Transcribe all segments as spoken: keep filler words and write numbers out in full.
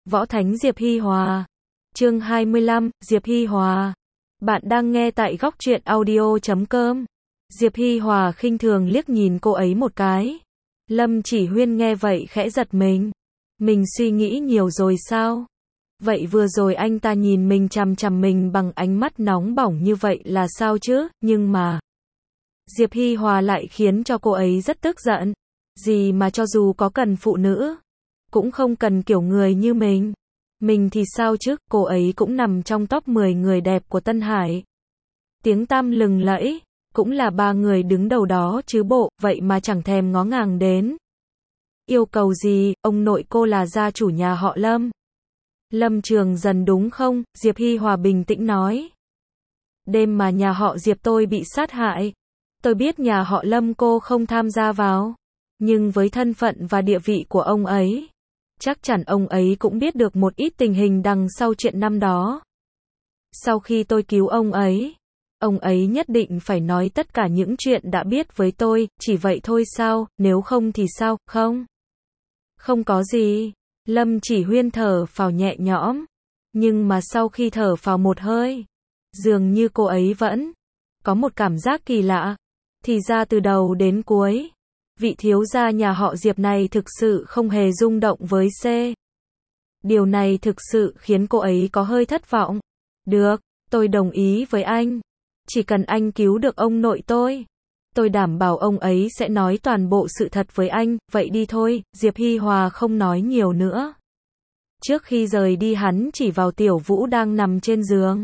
Võ Thánh Diệp Hi Hòa. Chương hai mươi lăm, Diệp Hi Hòa. Bạn đang nghe tại góc truyện audio chấm com. Diệp Hi Hòa khinh thường liếc nhìn cô ấy một cái. Lâm Chỉ Huyên nghe vậy khẽ giật mình. Mình suy nghĩ nhiều rồi sao? Vậy vừa rồi anh ta nhìn mình chằm chằm mình bằng ánh mắt nóng bỏng như vậy là sao chứ? Nhưng mà Diệp Hi Hòa lại khiến cho cô ấy rất tức giận. Gì mà cho dù có cần phụ nữ, cũng không cần kiểu người như mình. Mình thì sao chứ, cô ấy cũng nằm trong top mười người đẹp của Tân Hải. Tiếng tăm lừng lẫy, cũng là ba người đứng đầu đó chứ bộ, vậy mà chẳng thèm ngó ngàng đến. Yêu cầu gì, ông nội cô là gia chủ nhà họ Lâm. Lâm Trường Dần đúng không? Diệp Hi Hòa bình tĩnh nói. Đêm mà nhà họ Diệp tôi bị sát hại. Tôi biết nhà họ Lâm cô không tham gia vào. Nhưng với thân phận và địa vị của ông ấy, chắc chắn ông ấy cũng biết được một ít tình hình đằng sau chuyện năm đó. Sau khi tôi cứu ông ấy, ông ấy nhất định phải nói tất cả những chuyện đã biết với tôi, chỉ vậy thôi sao, nếu không thì sao, không? Không có gì. Lâm Chỉ Huyên thở phào nhẹ nhõm. Nhưng mà sau khi thở phào một hơi, dường như cô ấy vẫn có một cảm giác kỳ lạ. Thì ra từ đầu đến cuối, vị thiếu gia nhà họ Diệp này thực sự không hề rung động với C. Điều này thực sự khiến cô ấy có hơi thất vọng. Được, tôi đồng ý với anh. Chỉ cần anh cứu được ông nội tôi, tôi đảm bảo ông ấy sẽ nói toàn bộ sự thật với anh, vậy đi thôi. Diệp Hi Hòa không nói nhiều nữa. Trước khi rời đi hắn chỉ vào Tiểu Vũ đang nằm trên giường.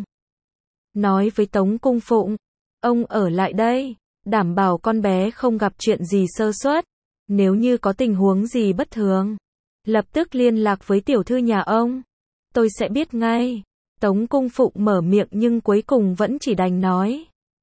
Nói với Tống Cung Phụng, ông ở lại đây, đảm bảo con bé không gặp chuyện gì sơ suất. Nếu như có tình huống gì bất thường, lập tức liên lạc với tiểu thư nhà ông. Tôi sẽ biết ngay. Tống Cung Phụng mở miệng nhưng cuối cùng vẫn chỉ đành nói.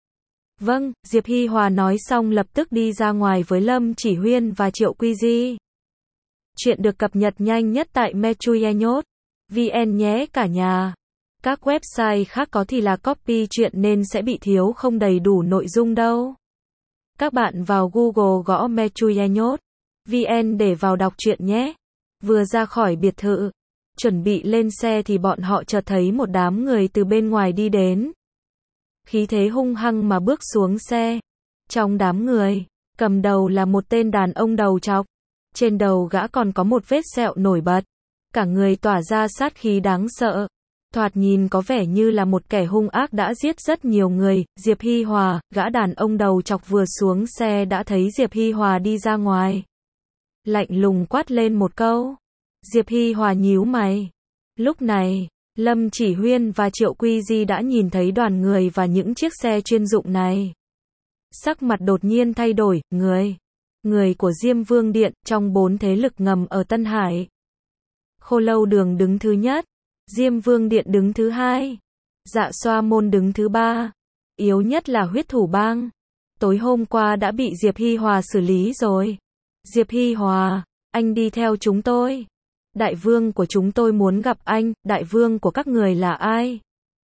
Vâng, Diệp Hi Hòa nói xong lập tức đi ra ngoài với Lâm Chỉ Huyên và Triệu Quy Di. Chuyện được cập nhật nhanh nhất tại metruyenot chấm vn nhé cả nhà. Các website khác có thì là copy chuyện nên sẽ bị thiếu không đầy đủ nội dung đâu. Các bạn vào Google gõ metruyenot chấm vn để vào đọc truyện nhé. Vừa ra khỏi biệt thự, chuẩn bị lên xe thì bọn họ chợt thấy một đám người từ bên ngoài đi đến. Khí thế hung hăng mà bước xuống xe. Trong đám người, cầm đầu là một tên đàn ông đầu trọc. Trên đầu gã còn có một vết sẹo nổi bật. Cả người tỏa ra sát khí đáng sợ. Thoạt nhìn có vẻ như là một kẻ hung ác đã giết rất nhiều người. Diệp Hi Hòa, gã đàn ông đầu trọc vừa xuống xe đã thấy Diệp Hi Hòa đi ra ngoài. Lạnh lùng quát lên một câu. Diệp Hi Hòa nhíu mày. Lúc này, Lâm Chỉ Huyên và Triệu Quy Di đã nhìn thấy đoàn người và những chiếc xe chuyên dụng này. Sắc mặt đột nhiên thay đổi, người. Người của Diêm Vương Điện, trong bốn thế lực ngầm ở Tân Hải. Khô Lâu Đường đứng thứ nhất. Diêm Vương Điện đứng thứ hai. Dạ Xoa Môn đứng thứ ba. Yếu nhất là Huyết Thủ Bang. Tối hôm qua đã bị Diệp Hi Hòa xử lý rồi. Diệp Hi Hòa, anh đi theo chúng tôi. Đại vương của chúng tôi muốn gặp anh, đại vương của các người là ai?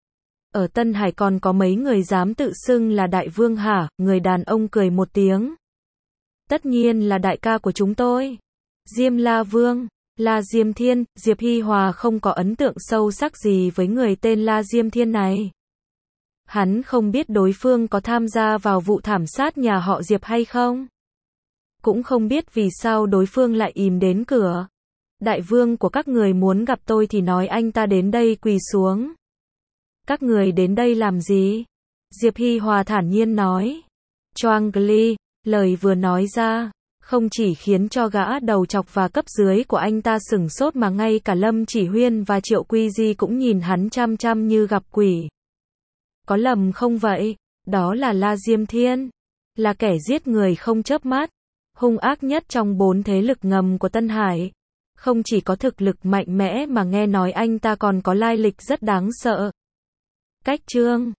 Ở Tân Hải còn có mấy người dám tự xưng là đại vương hả? Người đàn ông cười một tiếng. Tất nhiên là đại ca của chúng tôi. Diêm La Vương, La Diêm Thiên. Diệp Hi Hòa không có ấn tượng sâu sắc gì với người tên La Diêm Thiên này. Hắn không biết đối phương có tham gia vào vụ thảm sát nhà họ Diệp hay không. Cũng không biết vì sao đối phương lại ìm đến cửa. Đại vương của các người muốn gặp tôi thì nói anh ta đến đây quỳ xuống. Các người đến đây làm gì? Diệp Hi Hòa thản nhiên nói. Choang Gli, lời vừa nói ra, không chỉ khiến cho gã đầu trọc và cấp dưới của anh ta sửng sốt mà ngay cả Lâm Chỉ Huyên và Triệu Quy Di cũng nhìn hắn chăm chăm như gặp quỷ. Có lầm không vậy? Đó là La Diêm Thiên. Là kẻ giết người không chớp mắt. Hung ác nhất trong bốn thế lực ngầm của Tân Hải. Không chỉ có thực lực mạnh mẽ mà nghe nói anh ta còn có lai lịch rất đáng sợ. Cách chương